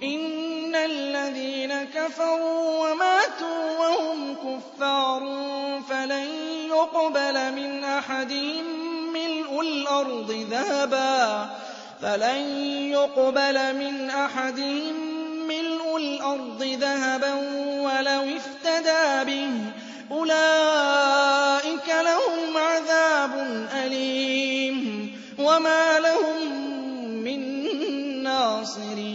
إِنَّ الَّذِينَ كَفَرُوا وَمَاتُوا وَهُمْ كُفَّارٌ فَلَن يُقْبَلَ مِنْ أَحَدِهِم مِّلْءُ الْأَرْضِ ذَهَبًا وَلَوِ افْتَدَىٰ بِهِ ۗ أُولَٰئِكَ لَهُمْ عَذَابٌ أَلِيمٌ وَمَا لَهُم مِّن نَّاصِرِينَ